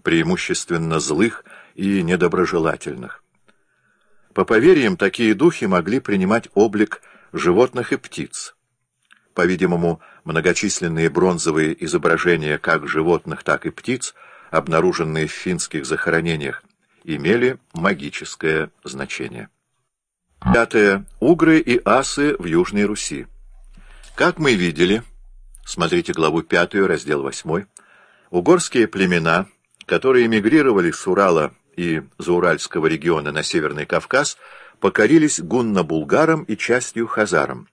преимущественно злых и недоброжелательных. По поверьям, такие духи могли принимать облик животных и птиц. По-видимому, многочисленные бронзовые изображения как животных, так и птиц, обнаруженные в финских захоронениях, имели магическое значение. Пятое. Угры и асы в Южной Руси. Как мы видели, смотрите главу 5, раздел 8, угорские племена, которые эмигрировали с Урала и Зауральского региона на Северный Кавказ, покорились гунно-булгарам и частью хазарам.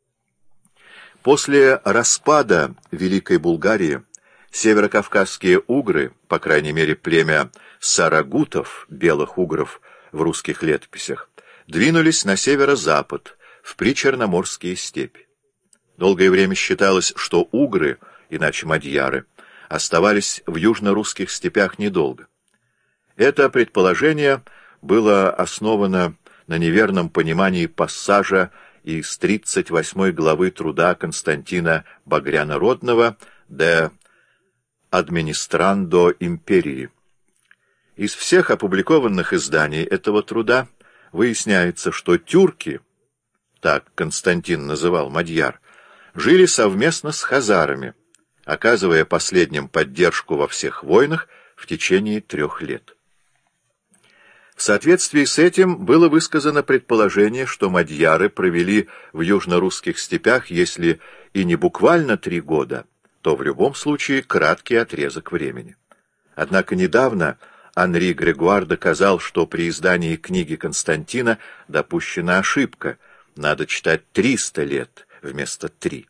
После распада Великой Булгарии северокавказские угры, по крайней мере племя сарагутов, белых угров в русских летописях, двинулись на северо-запад, в причерноморские степи. Долгое время считалось, что угры, иначе мадьяры, оставались в южно-русских степях недолго. Это предположение было основано на неверном понимании пассажа из 38 главы труда Константина Багряна-Родного «De Administrando Imperii». Из всех опубликованных изданий этого труда выясняется, что тюрки, так Константин называл мадьяр, жили совместно с хазарами, оказывая последним поддержку во всех войнах в течение 3 лет. В соответствии с этим было высказано предположение, что мадьяры провели в южно-русских степях, если и не буквально 3 года, то в любом случае краткий отрезок времени. Однако недавно Анри Грегуар доказал, что при издании книги Константина допущена ошибка, надо читать 300 лет вместо 3.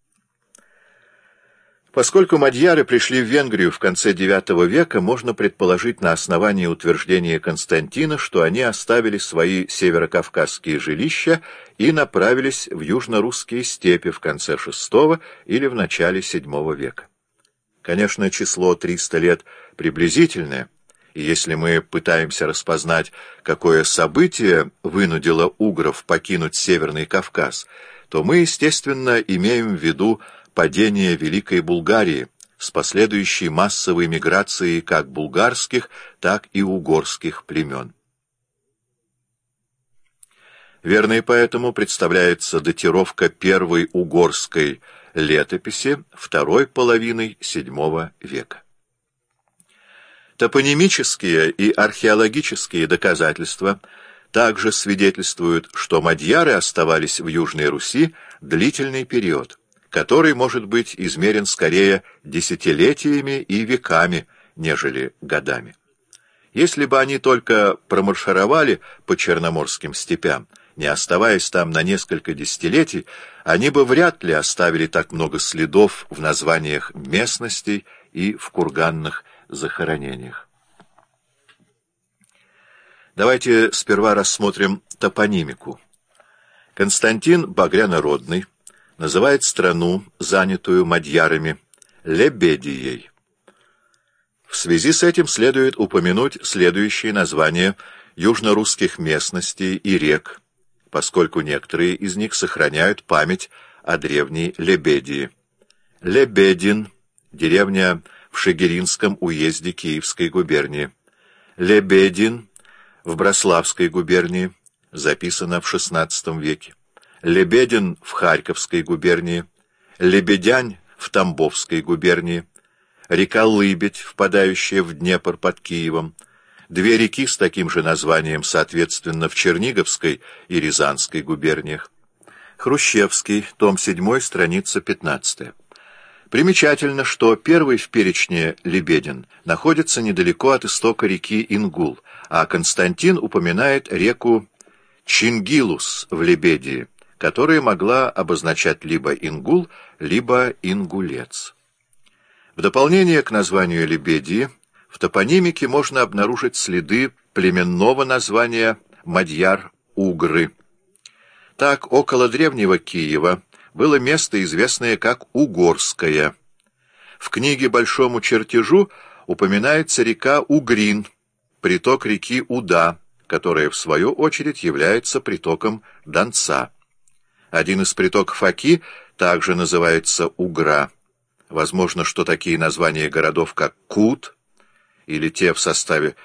Поскольку мадьяры пришли в Венгрию в конце IX века, можно предположить на основании утверждения Константина, что они оставили свои северокавказские жилища и направились в южно-русские степи в конце VI или в начале VII века. Конечно, число 300 лет приблизительное, и если мы пытаемся распознать, какое событие вынудило угров покинуть Северный Кавказ, то мы, естественно, имеем в виду падение Великой Булгарии с последующей массовой миграцией как булгарских, так и угорских племен. Верной поэтому представляется датировка первой угорской летописи второй половины VII века. Топонимические и археологические доказательства также свидетельствуют, что мадьяры оставались в Южной Руси длительный период, который может быть измерен скорее десятилетиями и веками, нежели годами. Если бы они только промаршировали по черноморским степям, не оставаясь там на несколько десятилетий, они бы вряд ли оставили так много следов в названиях местностей и в курганных захоронениях. Давайте сперва рассмотрим топонимику. Константин Багряно-Родный называет страну, занятую мадьярами, Лебедией. В связи с этим следует упомянуть следующие названия южно-русских местностей и рек, поскольку некоторые из них сохраняют память о древней Лебедии. Лебедин, деревня в Шегиринском уезде Киевской губернии. Лебедин в Брославской губернии, записано в XVI веке. Лебедин в Харьковской губернии, Лебедянь в Тамбовской губернии, река Лыбедь, впадающая в Днепр под Киевом, 2 реки с таким же названием, соответственно, в Черниговской и Рязанской губерниях. Хрущевский, том 7, страница 15. Примечательно, что первый в перечне Лебедин находится недалеко от истока реки Ингул, а Константин упоминает реку Чингилус в Лебедии, которая могла обозначать либо Ингул, либо Ингулец. В дополнение к названию Лебедии в топонимике можно обнаружить следы племенного названия Мадьяр-Угры. Так, около древнего Киева было место, известное как Угорское. В книге «Большому чертежу» упоминается река Угрин, приток реки Уда, которая, в свою очередь, является притоком Донца. Один из притоков Оки также называется Угра. Возможно, что такие названия городов, как Кут или те в составе